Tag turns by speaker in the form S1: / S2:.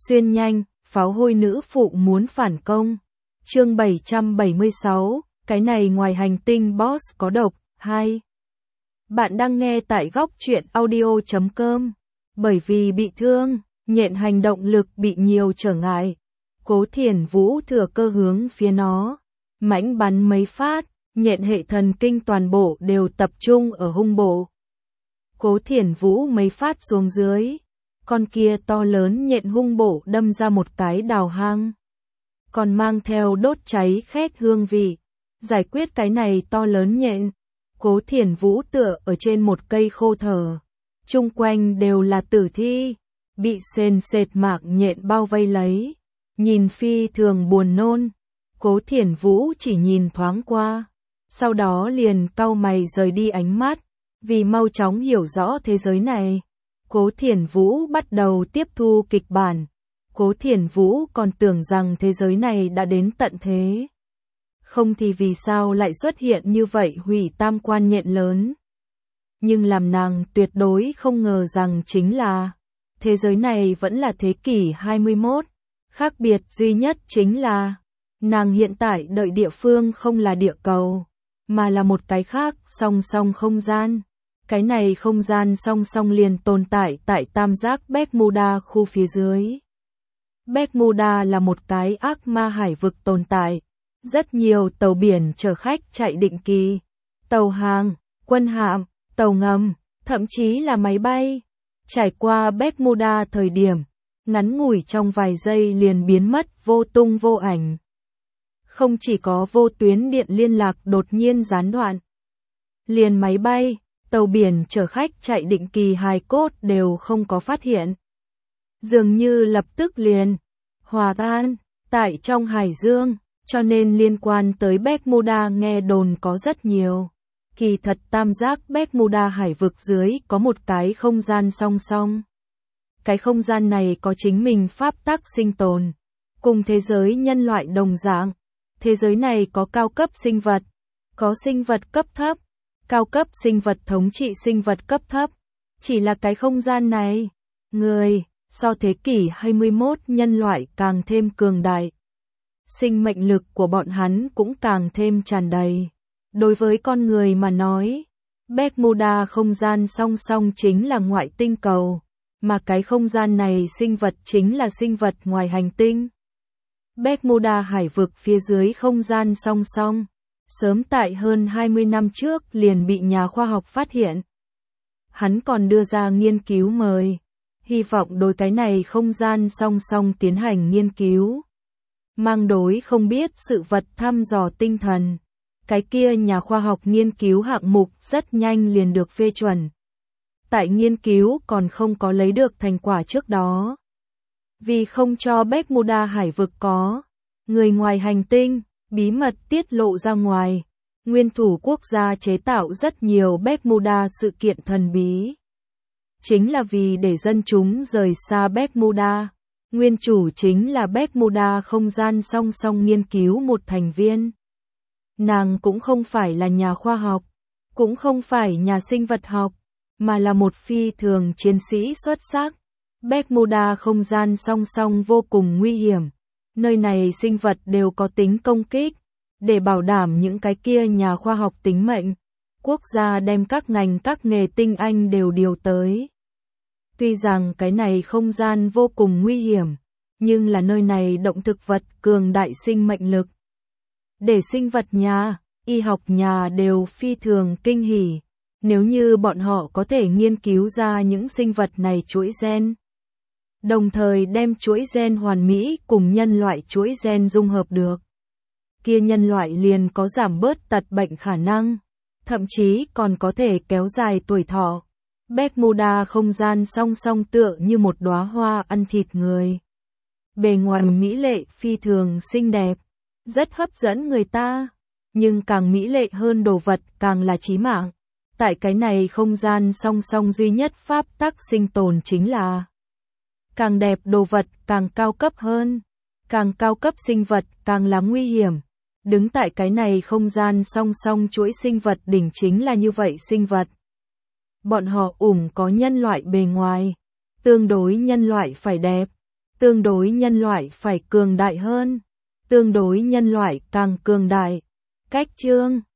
S1: Xuyên nhanh, pháo hôi nữ phụ muốn phản công. Chương 776, cái này ngoài hành tinh boss có độc, 2. Bạn đang nghe tại góc truyện audio.com. Bởi vì bị thương, nhện hành động lực bị nhiều trở ngại. Cố Thiển Vũ thừa cơ hướng phía nó, mãnh bắn mấy phát, nhện hệ thần kinh toàn bộ đều tập trung ở hung bộ. Cố Thiển Vũ mấy phát xuống dưới, con kia to lớn nhện hung bộ đâm ra một cái đào hang, còn mang theo đốt cháy khét hương vị. Giải quyết cái này to lớn nhện, Cố Thiển Vũ tựa ở trên một cây khô thở, chung quanh đều là tử thi, bị sền sệt mạc nhện bao vây lấy, nhìn phi thường buồn nôn. Cố Thiển Vũ chỉ nhìn thoáng qua, sau đó liền cau mày rời đi ánh mắt, vì mau chóng hiểu rõ thế giới này. Cố Thiển Vũ bắt đầu tiếp thu kịch bản. Cố Thiển Vũ còn tưởng rằng thế giới này đã đến tận thế. Không thì vì sao lại xuất hiện như vậy hủy tam quan nhện lớn. Nhưng làm nàng tuyệt đối không ngờ rằng chính là thế giới này vẫn là thế kỷ 21. Khác biệt duy nhất chính là nàng hiện tại đợi địa phương không là địa cầu, mà là một cái khác song song không gian. Cái này không gian song song liền tồn tại tại tam giác Bermuda khu phía dưới. Bermuda là một cái ác ma hải vực tồn tại. Rất nhiều tàu biển chở khách chạy định kỳ, tàu hàng, quân hạm, tàu ngầm, thậm chí là máy bay. Trải qua Bermuda thời điểm, ngắn ngủi trong vài giây liền biến mất vô tung vô ảnh. Không chỉ có vô tuyến điện liên lạc đột nhiên gián đoạn, liền máy bay, tàu biển chở khách chạy định kỳ hài cốt đều không có phát hiện. Dường như lập tức liền hòa tan tại trong hải dương, cho nên liên quan tới Bermuda nghe đồn có rất nhiều. Kỳ thật tam giác Bermuda hải vực dưới có một cái không gian song song. Cái không gian này có chính mình pháp tắc sinh tồn, cùng thế giới nhân loại đồng dạng. Thế giới này có cao cấp sinh vật, có sinh vật cấp thấp. Cao cấp sinh vật thống trị sinh vật cấp thấp. Chỉ là cái không gian này, người, so thế kỷ 21 nhân loại càng thêm cường đại. Sinh mệnh lực của bọn hắn cũng càng thêm tràn đầy. Đối với con người mà nói, Bermuda không gian song song chính là ngoại tinh cầu, mà cái không gian này sinh vật chính là sinh vật ngoài hành tinh. Bermuda hải vực phía dưới không gian song song, sớm tại hơn 20 năm trước liền bị nhà khoa học phát hiện. Hắn còn đưa ra nghiên cứu mời, hy vọng đối cái này không gian song song tiến hành nghiên cứu. Mang đối không biết sự vật thăm dò tinh thần. Cái kia nhà khoa học nghiên cứu hạng mục rất nhanh liền được phê chuẩn. Tại nghiên cứu còn không có lấy được thành quả trước đó. Vì không cho Bermuda hải vực có người ngoài hành tinh bí mật tiết lộ ra ngoài, nguyên thủ quốc gia chế tạo rất nhiều Bermuda sự kiện thần bí. Chính là vì để dân chúng rời xa Bermuda. Nguyên chủ chính là Bermuda không gian song song nghiên cứu một thành viên. Nàng cũng không phải là nhà khoa học, cũng không phải nhà sinh vật học, mà là một phi thường chiến sĩ xuất sắc. Bermuda không gian song song vô cùng nguy hiểm. Nơi này sinh vật đều có tính công kích. Để bảo đảm những cái kia nhà khoa học tính mệnh, quốc gia đem các ngành các nghề tinh anh đều điều tới. Tuy rằng cái này không gian vô cùng nguy hiểm, nhưng là nơi này động thực vật cường đại sinh mệnh lực. Để sinh vật nhà, y học nhà đều phi thường kinh hỉ, nếu như bọn họ có thể nghiên cứu ra những sinh vật này chuỗi gen. Đồng thời đem chuỗi gen hoàn mỹ cùng nhân loại chuỗi gen dung hợp được. Kia nhân loại liền có giảm bớt tật bệnh khả năng, thậm chí còn có thể kéo dài tuổi thọ. Bermuda không gian song song tựa như một đóa hoa ăn thịt người. Bề ngoài mỹ lệ phi thường xinh đẹp, rất hấp dẫn người ta, nhưng càng mỹ lệ hơn đồ vật càng là chí mạng. Tại cái này không gian song song duy nhất pháp tắc sinh tồn chính là càng đẹp đồ vật càng cao cấp hơn, càng cao cấp sinh vật càng là nguy hiểm. Đứng tại cái này không gian song song chuỗi sinh vật đỉnh chính là như vậy sinh vật. Bọn họ có nhân loại bề ngoài, tương đối nhân loại phải đẹp, Tương đối nhân loại phải cường đại hơn. Tương đối nhân loại càng cường đại. Cách chương